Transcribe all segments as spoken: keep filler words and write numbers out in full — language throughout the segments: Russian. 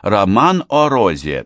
Роман о розе.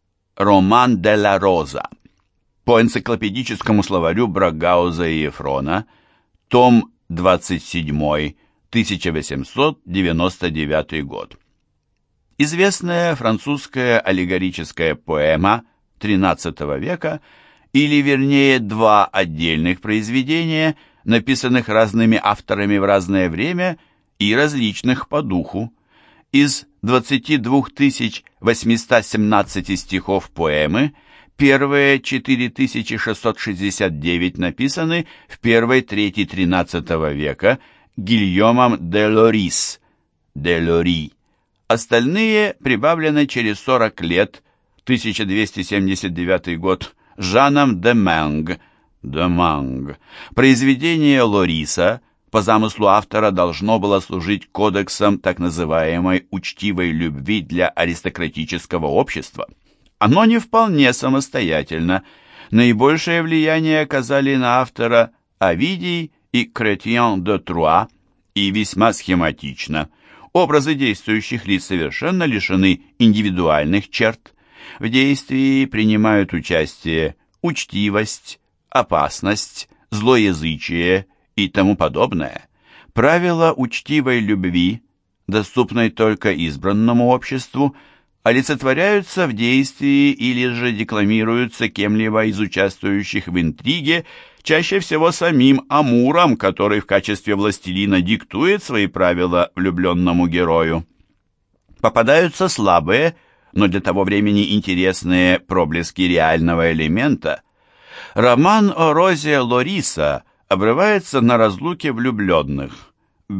Роман де ла роза. По энциклопедическому словарю Брагауза и Ефрона, том двадцать семь, тысяча восемьсот девяносто девятый год. Известная французская аллегорическая поэма тринадцатого века, или вернее два отдельных произведения, написанных разными авторами в разное время и различных по духу. Из двадцати двух тысяч восьмисот семнадцати стихов поэмы первые четыре тысячи шестьсот шестьдесят девять написаны в первой трети тринадцатого века Гильомом де Лорис, де Лори. Остальные прибавлены через сорок лет, тысяча двести семьдесят девятый год, Жаном де Менг, де Манг. Произведение Лориса по замыслу автора должно было служить кодексом так называемой учтивой любви для аристократического общества. Оно не вполне самостоятельно. Наибольшее влияние оказали на автора Овидий и Кретьен де Труа, и весьма схематично. Образы действующих лиц совершенно лишены индивидуальных черт. В действии принимают участие учтивость, опасность, злоязычие и тому подобное. Правила учтивой любви, доступной только избранному обществу, олицетворяются в действии или же декламируются кем-либо из участвующих в интриге, чаще всего самим Амуром, который в качестве властелина диктует свои правила влюбленному герою. Попадаются слабые, но для того времени интересные проблески реального элемента. Роман о розе Лориса обрывается на разлуке влюбленных.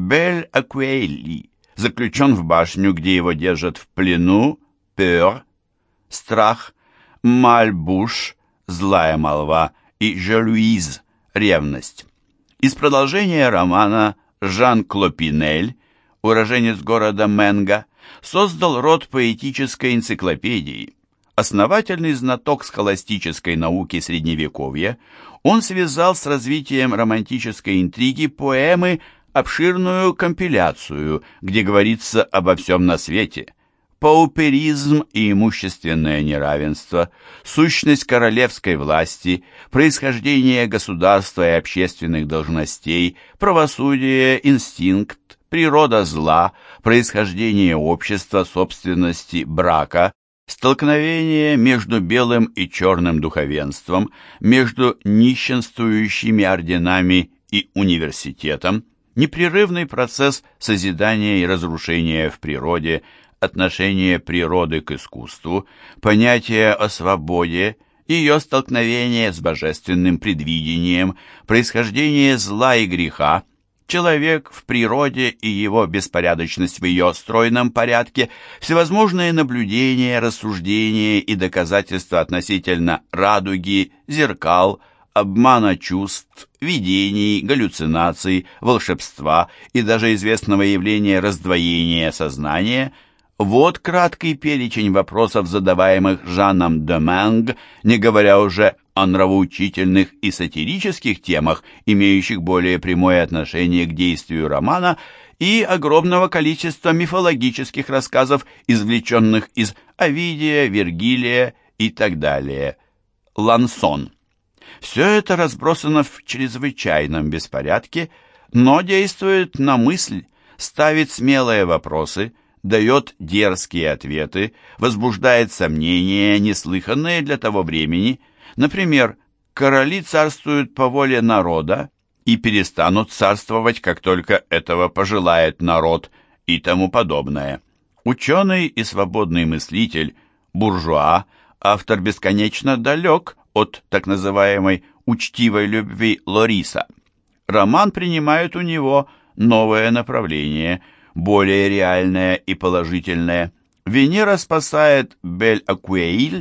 Бель-Акуэйли заключен в башню, где его держат в плену, пeur, страх, Мальбуш, злая молва, и Желуиз, ревность. Из продолжения романа Жан Клопинель, уроженец города Менга, создал род поэтической энциклопедии. Основательный знаток схоластической науки Средневековья, он связал с развитием романтической интриги поэмы обширную компиляцию, где говорится обо всем на свете. Пауперизм и имущественное неравенство, сущность королевской власти, происхождение государства и общественных должностей, правосудие, инстинкт, природа зла, происхождение общества, собственности, брака, столкновение между белым и черным духовенством, между нищенствующими орденами и университетом, непрерывный процесс созидания и разрушения в природе, отношение природы к искусству, понятие о свободе, ее столкновение с божественным предвидением, происхождение зла и греха, человек в природе и его беспорядочность в ее стройном порядке, всевозможные наблюдения, рассуждения и доказательства относительно радуги, зеркал, обмана чувств, видений, галлюцинаций, волшебства и даже известного явления раздвоения сознания – вот краткий перечень вопросов, задаваемых Жаном де Менг, не говоря уже о нравоучительных и сатирических темах, имеющих более прямое отношение к действию романа, и огромного количества мифологических рассказов, извлеченных из Овидия, Вергилия и так далее. Лансон. Все это разбросано в чрезвычайном беспорядке, но действует на мысль, ставит смелые вопросы, дает дерзкие ответы, возбуждает сомнения, неслыханные для того времени. Например, короли царствуют по воле народа и перестанут царствовать, как только этого пожелает народ, и тому подобное. Ученый и свободный мыслитель, буржуа, автор бесконечно далек от так называемой учтивой любви Лориса. Роман принимает у него новое направление – более реальное и положительное. Венера спасает Бель-Акуэйль,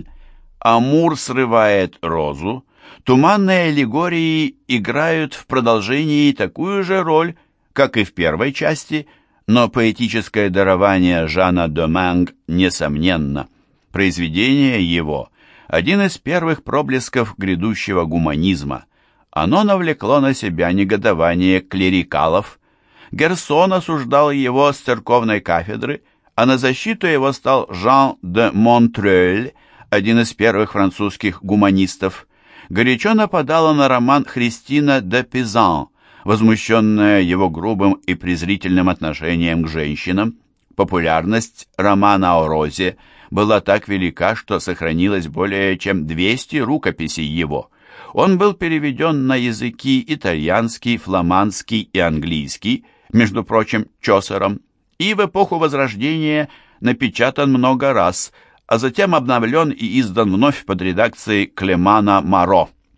Амур срывает розу, туманные аллегории играют в продолжении такую же роль, как и в первой части, но поэтическое дарование Жана де Менг несомненно. Произведение его – один из первых проблесков грядущего гуманизма. Оно навлекло на себя негодование клерикалов. Герсон осуждал его с церковной кафедры, а на защиту его стал Жан де Монтрeuil, один из первых французских гуманистов. Горячо нападала на роман Христина де Пизан, возмущенная его грубым и презрительным отношением к женщинам. Популярность романа о Розе была так велика, что сохранилось более чем двести рукописей его. Он был переведен на языки итальянский, фламандский и английский, между прочим, Чосером, и в эпоху Возрождения напечатан много раз, а затем обновлен и издан вновь под редакцией Клемана Маро.